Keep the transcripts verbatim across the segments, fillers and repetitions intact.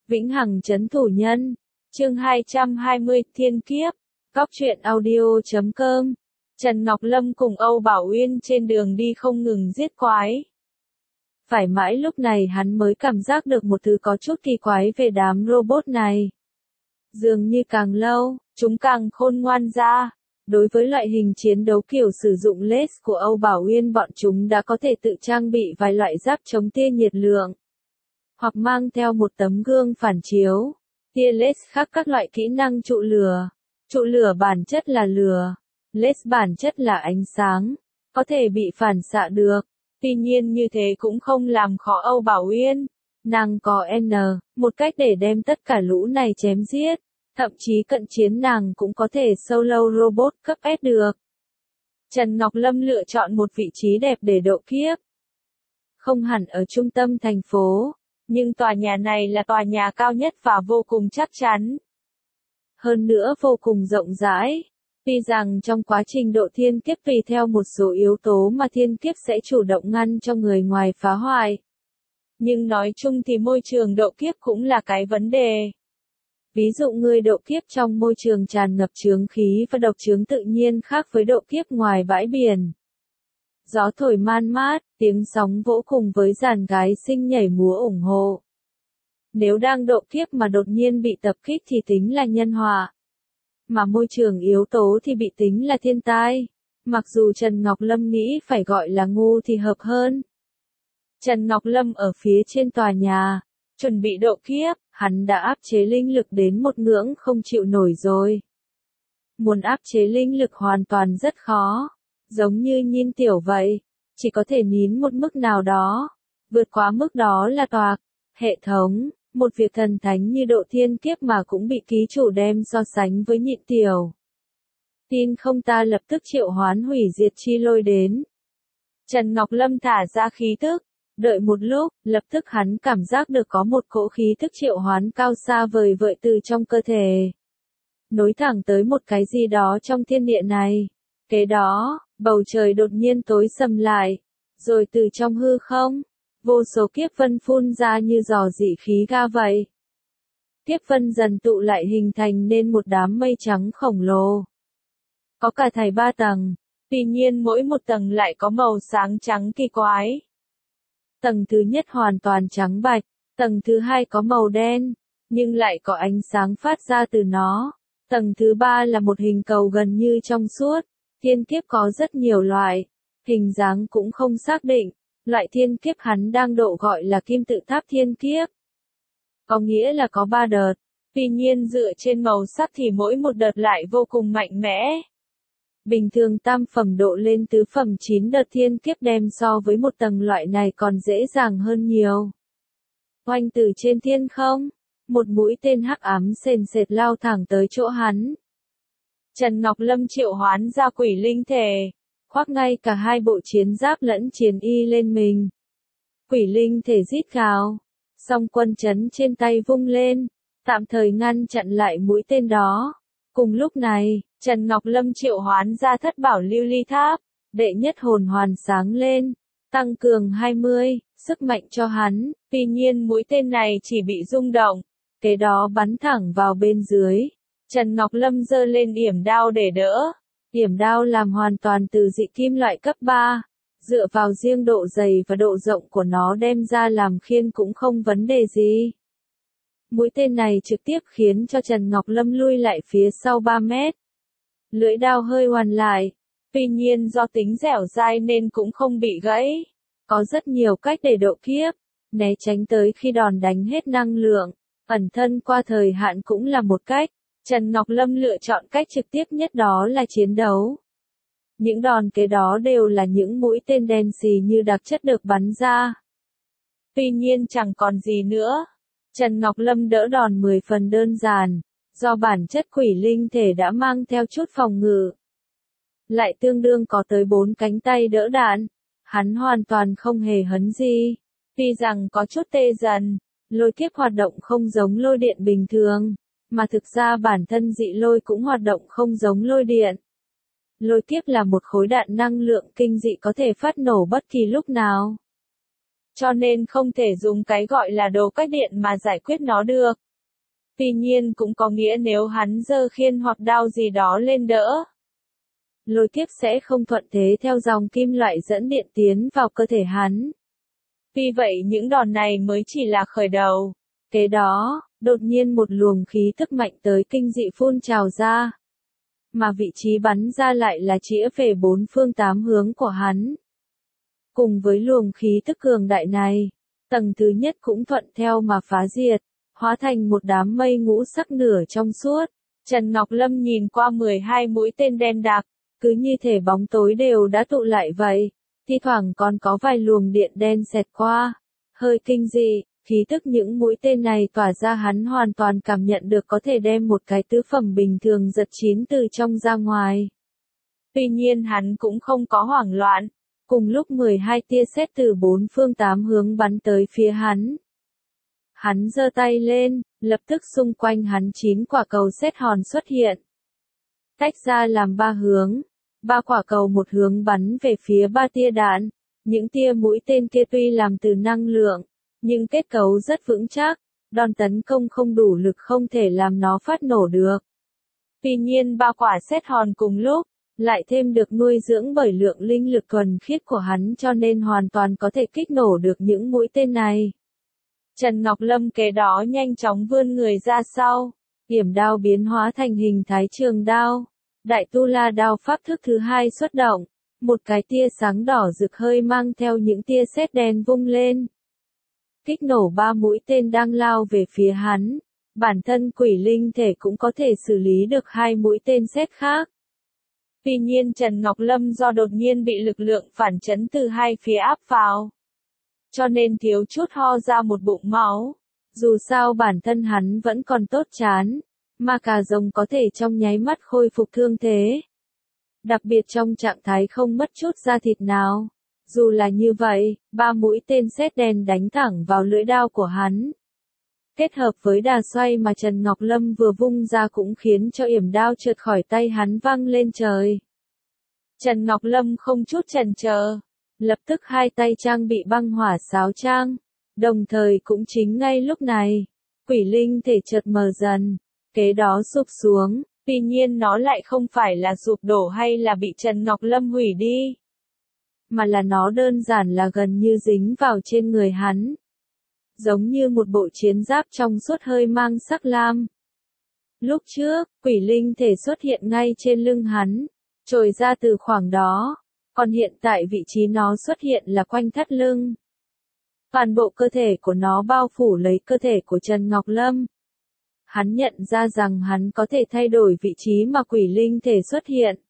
Vĩnh hằng trấn thủ nhân. Chương hai trăm hai mươi, Thiên kiếp. Cóc truyện audio chấm com. Trần Ngọc Lâm cùng Âu Bảo Uyên trên đường đi không ngừng giết quái. Phải mãi lúc này hắn mới cảm giác được một thứ có chút kỳ quái về đám robot này. Dường như càng lâu, chúng càng khôn ngoan ra. Đối với loại hình chiến đấu kiểu sử dụng laser của Âu Bảo Uyên, bọn chúng đã có thể tự trang bị vài loại giáp chống tia nhiệt lượng, hoặc mang theo một tấm gương phản chiếu. Tia laser khác các loại kỹ năng trụ lửa. Trụ lửa bản chất là lửa, laser bản chất là ánh sáng, có thể bị phản xạ được. Tuy nhiên như thế cũng không làm khó Âu Bảo Uyên. Nàng có N, một cách để đem tất cả lũ này chém giết. Thậm chí cận chiến nàng cũng có thể solo robot cấp S được. Trần Ngọc Lâm lựa chọn một vị trí đẹp để độ kiếp. Không hẳn ở trung tâm thành phố, nhưng tòa nhà này là tòa nhà cao nhất và vô cùng chắc chắn. Hơn nữa vô cùng rộng rãi. Tuy rằng trong quá trình độ thiên kiếp tùy theo một số yếu tố mà thiên kiếp sẽ chủ động ngăn cho người ngoài phá hoại. Nhưng nói chung thì môi trường độ kiếp cũng là cái vấn đề. Ví dụ người độ kiếp trong môi trường tràn ngập chướng khí và độc chướng tự nhiên khác với độ kiếp ngoài bãi biển. Gió thổi man mát, tiếng sóng vỗ cùng với dàn gái xinh nhảy múa ủng hộ. Nếu đang độ kiếp mà đột nhiên bị tập kích thì tính là nhân họa. Mà môi trường yếu tố thì bị tính là thiên tai. Mặc dù Trần Ngọc Lâm nghĩ phải gọi là ngu thì hợp hơn. Trần Ngọc Lâm ở phía trên tòa nhà, chuẩn bị độ kiếp, hắn đã áp chế linh lực đến một ngưỡng không chịu nổi rồi. Muốn áp chế linh lực hoàn toàn rất khó, giống như Nhiên Tiểu vậy, chỉ có thể nín một mức nào đó, vượt quá mức đó là toạc. Hệ thống, một việc thần thánh như độ thiên kiếp mà cũng bị ký chủ đem so sánh với Nhịn Tiểu. Tin không ta lập tức triệu hoán hủy diệt chi lôi đến. Trần Ngọc Lâm thả ra khí tức. Đợi một lúc, lập tức hắn cảm giác được có một cỗ khí thức triệu hoán cao xa vời vợi từ trong cơ thể. Nối thẳng tới một cái gì đó trong thiên địa này. Kế đó, bầu trời đột nhiên tối sầm lại. Rồi từ trong hư không, vô số kiếp vân phun ra như giò dị khí ga vậy. Kiếp vân dần tụ lại hình thành nên một đám mây trắng khổng lồ. Có cả thảy ba tầng, tuy nhiên mỗi một tầng lại có màu sáng trắng kỳ quái. Tầng thứ nhất hoàn toàn trắng bạch, tầng thứ hai có màu đen, nhưng lại có ánh sáng phát ra từ nó. Tầng thứ ba là một hình cầu gần như trong suốt. Thiên kiếp có rất nhiều loại, hình dáng cũng không xác định. Loại thiên kiếp hắn đang độ gọi là kim tự tháp thiên kiếp. Có nghĩa là có ba đợt, tuy nhiên dựa trên màu sắc thì mỗi một đợt lại vô cùng mạnh mẽ. Bình thường tam phẩm độ lên tứ phẩm chín đợt thiên kiếp đem so với một tầng loại này còn dễ dàng hơn nhiều. Oanh từ trên thiên không, một mũi tên hắc ám sền sệt lao thẳng tới chỗ hắn. Trần Ngọc Lâm triệu hoán ra quỷ linh thể, khoác ngay cả hai bộ chiến giáp lẫn chiến y lên mình. Quỷ linh thể rít gào, song quân chấn trên tay vung lên, tạm thời ngăn chặn lại mũi tên đó. Cùng lúc này, Trần Ngọc Lâm triệu hoán ra thất bảo lưu ly tháp, đệ nhất hồn hoàn sáng lên, tăng cường hai mươi, sức mạnh cho hắn, tuy nhiên mũi tên này chỉ bị rung động, kế đó bắn thẳng vào bên dưới. Trần Ngọc Lâm giơ lên yểm đao để đỡ, yểm đao làm hoàn toàn từ dị kim loại cấp ba, dựa vào riêng độ dày và độ rộng của nó đem ra làm khiên cũng không vấn đề gì. Mũi tên này trực tiếp khiến cho Trần Ngọc Lâm lui lại phía sau ba mét. Lưỡi đao hơi hoàn lại, tuy nhiên do tính dẻo dai nên cũng không bị gãy. Có rất nhiều cách để độ kiếp, né tránh tới khi đòn đánh hết năng lượng, ẩn thân qua thời hạn cũng là một cách. Trần Ngọc Lâm lựa chọn cách trực tiếp nhất đó là chiến đấu. Những đòn kế đó đều là những mũi tên đen xì như đặc chất được bắn ra. Tuy nhiên chẳng còn gì nữa. Trần Ngọc Lâm đỡ đòn mười phần đơn giản, do bản chất quỷ linh thể đã mang theo chút phòng ngự. Lại tương đương có tới bốn cánh tay đỡ đạn, hắn hoàn toàn không hề hấn gì. Tuy rằng có chút tê dần, lôi kiếp hoạt động không giống lôi điện bình thường, mà thực ra bản thân dị lôi cũng hoạt động không giống lôi điện. Lôi kiếp là một khối đạn năng lượng kinh dị có thể phát nổ bất kỳ lúc nào. cho nên không thể dùng cái gọi là đồ cách điện mà giải quyết nó được. Tuy nhiên cũng có nghĩa nếu hắn giơ khiên hoặc đao gì đó lên đỡ lôi kiếp sẽ không thuận thế theo dòng kim loại dẫn điện tiến vào cơ thể hắn. Vì vậy những đòn này mới chỉ là khởi đầu. Kế đó, đột nhiên một luồng khí tức mạnh tới kinh dị phun trào ra. Mà vị trí bắn ra lại là chĩa về bốn phương tám hướng của hắn. Cùng với luồng khí tức cường đại này, tầng thứ nhất cũng thuận theo mà phá diệt, hóa thành một đám mây ngũ sắc nửa trong suốt. Trần Ngọc Lâm nhìn qua mười hai mũi tên đen đặc, cứ như thể bóng tối đều đã tụ lại vậy, thi thoảng còn có vài luồng điện đen xẹt qua. Hơi kinh dị, khí tức những mũi tên này tỏa ra hắn hoàn toàn cảm nhận được có thể đem một cái tứ phẩm bình thường giật chín từ trong ra ngoài. Tuy nhiên hắn cũng không có hoảng loạn, cùng lúc mười hai tia sét từ bốn phương tám hướng bắn tới phía hắn. Hắn giơ tay lên, lập tức xung quanh hắn chín quả cầu sét hòn xuất hiện. Tách ra làm ba hướng, ba quả cầu một hướng bắn về phía ba tia đạn. Những tia mũi tên kia tuy làm từ năng lượng, nhưng kết cấu rất vững chắc, đòn tấn công không đủ lực không thể làm nó phát nổ được. Tuy nhiên ba quả sét hòn cùng lúc, lại thêm được nuôi dưỡng bởi lượng linh lực thuần khiết của hắn cho nên hoàn toàn có thể kích nổ được những mũi tên này. Trần Ngọc Lâm kế đó nhanh chóng vươn người ra sau, yểm đao biến hóa thành hình thái trường đao. Đại tu la đao pháp thức thứ hai xuất động, một cái tia sáng đỏ rực hơi mang theo những tia sét đen vung lên. Kích nổ ba mũi tên đang lao về phía hắn, bản thân quỷ linh thể cũng có thể xử lý được hai mũi tên sét khác. Tuy nhiên Trần Ngọc Lâm do đột nhiên bị lực lượng phản chấn từ hai phía áp vào, cho nên thiếu chút ho ra một bụng máu. Dù sao bản thân hắn vẫn còn tốt chán, mà cà rồng có thể trong nháy mắt khôi phục thương thế. Đặc biệt trong trạng thái không mất chút da thịt nào. Dù là như vậy, ba mũi tên sét đen đánh thẳng vào lưỡi đao của hắn. Kết hợp với đà xoay mà Trần Ngọc Lâm vừa vung ra cũng khiến cho yểm đao trượt khỏi tay hắn văng lên trời. Trần Ngọc Lâm không chút chần chờ, lập tức hai tay trang bị băng hỏa sáo trang. Đồng thời cũng chính ngay lúc này, quỷ linh thể chợt mờ dần, kế đó sụp xuống, tuy nhiên nó lại không phải là sụp đổ hay là bị Trần Ngọc Lâm hủy đi, mà là nó đơn giản là gần như dính vào trên người hắn. Giống như một bộ chiến giáp trong suốt hơi mang sắc lam. Lúc trước, quỷ linh thể xuất hiện ngay trên lưng hắn, trồi ra từ khoảng đó, còn hiện tại vị trí nó xuất hiện là quanh thắt lưng. Toàn bộ cơ thể của nó bao phủ lấy cơ thể của Trần Ngọc Lâm. Hắn nhận ra rằng hắn có thể thay đổi vị trí mà quỷ linh thể xuất hiện.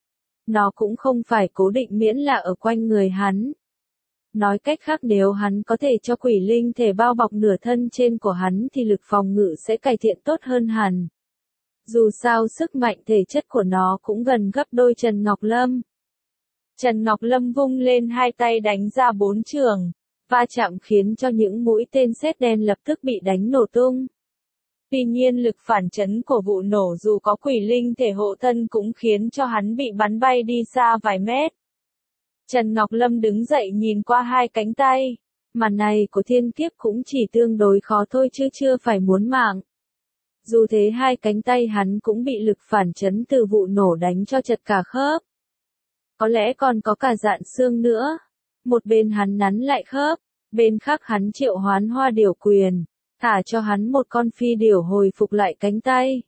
Nó cũng không phải cố định miễn là ở quanh người hắn. Nói cách khác nếu hắn có thể cho quỷ linh thể bao bọc nửa thân trên của hắn thì lực phòng ngự sẽ cải thiện tốt hơn hẳn. Dù sao sức mạnh thể chất của nó cũng gần gấp đôi Trần Ngọc Lâm. Trần Ngọc Lâm vung lên hai tay đánh ra bốn chưởng, va chạm khiến cho những mũi tên sét đen lập tức bị đánh nổ tung. Tuy nhiên lực phản chấn của vụ nổ dù có quỷ linh thể hộ thân cũng khiến cho hắn bị bắn bay đi xa vài mét. Trần Ngọc Lâm đứng dậy nhìn qua hai cánh tay. Màn này của thiên kiếp cũng chỉ tương đối khó thôi chứ chưa phải muốn mạng. Dù thế hai cánh tay hắn cũng bị lực phản chấn từ vụ nổ đánh cho chật cả khớp. Có lẽ còn có cả dạn xương nữa. Một bên hắn nắn lại khớp, bên khác hắn triệu hoán hoa điểu quyền, thả cho hắn một con phi điểu hồi phục lại cánh tay.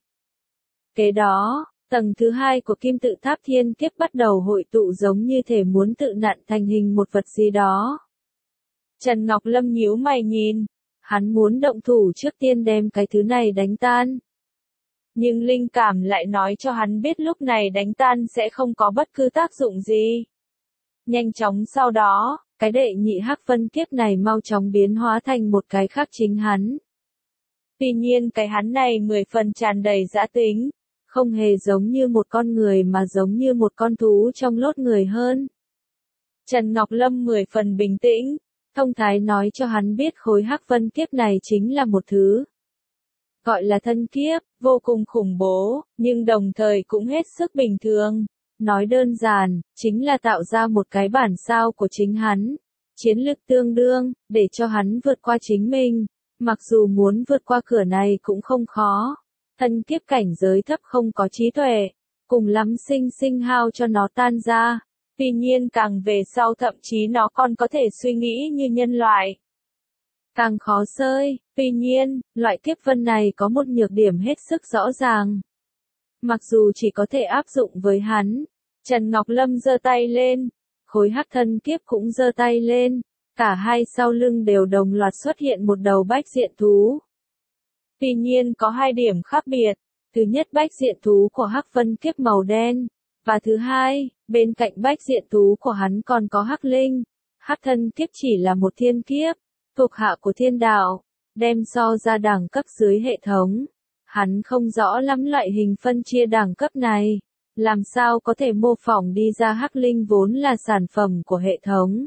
Kế đó, tầng thứ hai của kim tự tháp thiên kiếp bắt đầu hội tụ giống như thể muốn tự nặn thành hình một vật gì đó. Trần Ngọc Lâm nhíu mày nhìn, hắn muốn động thủ trước tiên đem cái thứ này đánh tan. Nhưng linh cảm lại nói cho hắn biết lúc này đánh tan sẽ không có bất cứ tác dụng gì. Nhanh chóng sau đó, cái đệ nhị hắc vân kiếp này mau chóng biến hóa thành một cái khác chính hắn. Tuy nhiên cái hắn này mười phần tràn đầy dã tính, không hề giống như một con người mà giống như một con thú trong lốt người hơn. Trần Ngọc Lâm mười phần bình tĩnh, thông thái nói cho hắn biết khối hắc vân kiếp này chính là một thứ gọi là thân kiếp, vô cùng khủng bố, nhưng đồng thời cũng hết sức bình thường. Nói đơn giản, chính là tạo ra một cái bản sao của chính hắn. chiến lực tương đương, để cho hắn vượt qua chính mình. Mặc dù muốn vượt qua cửa này cũng không khó. Thân kiếp cảnh giới thấp không có trí tuệ, cùng lắm sinh sinh hao cho nó tan ra. Tuy nhiên càng về sau thậm chí nó còn có thể suy nghĩ như nhân loại. Càng khó xơi, tuy nhiên, loại kiếp vân này có một nhược điểm hết sức rõ ràng. Mặc dù chỉ có thể áp dụng với hắn, Trần Ngọc Lâm giơ tay lên, khối hắc thân kiếp cũng giơ tay lên, cả hai sau lưng đều đồng loạt xuất hiện một đầu bách diện thú. Tuy nhiên có hai điểm khác biệt, thứ nhất bách diện thú của hắc vân kiếp màu đen, và thứ hai, bên cạnh bách diện thú của hắn còn có hắc linh. Hắc thân kiếp chỉ là một thiên kiếp, thuộc hạ của thiên đạo, đem so ra đẳng cấp dưới hệ thống. Hắn không rõ lắm loại hình phân chia đẳng cấp này, làm sao có thể mô phỏng đi ra hắc linh vốn là sản phẩm của hệ thống.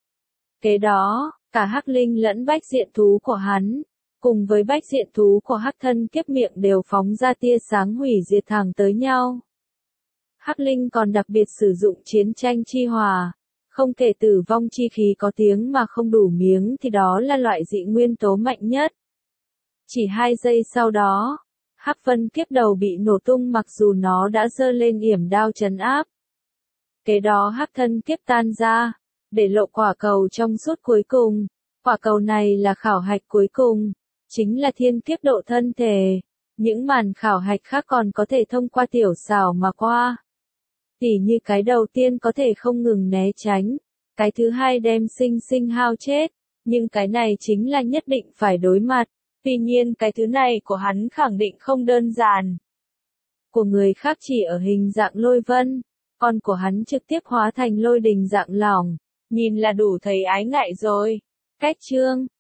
Kế đó, cả hắc linh lẫn bách diện thú của hắn, cùng với bách diện thú của hắc thân kiếp miệng đều phóng ra tia sáng hủy diệt thẳng tới nhau. Hắc linh còn đặc biệt sử dụng chiến tranh chi hỏa, không kể tử vong chi khí có tiếng mà không đủ miếng thì đó là loại dị nguyên tố mạnh nhất. Chỉ hai giây sau đó, hắc vân kiếp đầu bị nổ tung mặc dù nó đã giơ lên yểm đao trấn áp. Kế đó hắc thân kiếp tan ra, để lộ quả cầu trong suốt cuối cùng. Quả cầu này là khảo hạch cuối cùng, chính là thiên kiếp độ thân thể. Những màn khảo hạch khác còn có thể thông qua tiểu xảo mà qua. Tỉ như cái đầu tiên có thể không ngừng né tránh, cái thứ hai đem sinh sinh hao chết, nhưng cái này chính là nhất định phải đối mặt. Tuy nhiên cái thứ này của hắn khẳng định không đơn giản. Của người khác chỉ ở hình dạng lôi vân, còn của hắn trực tiếp hóa thành lôi đình dạng lỏng, nhìn là đủ thấy ái ngại rồi. Cách chương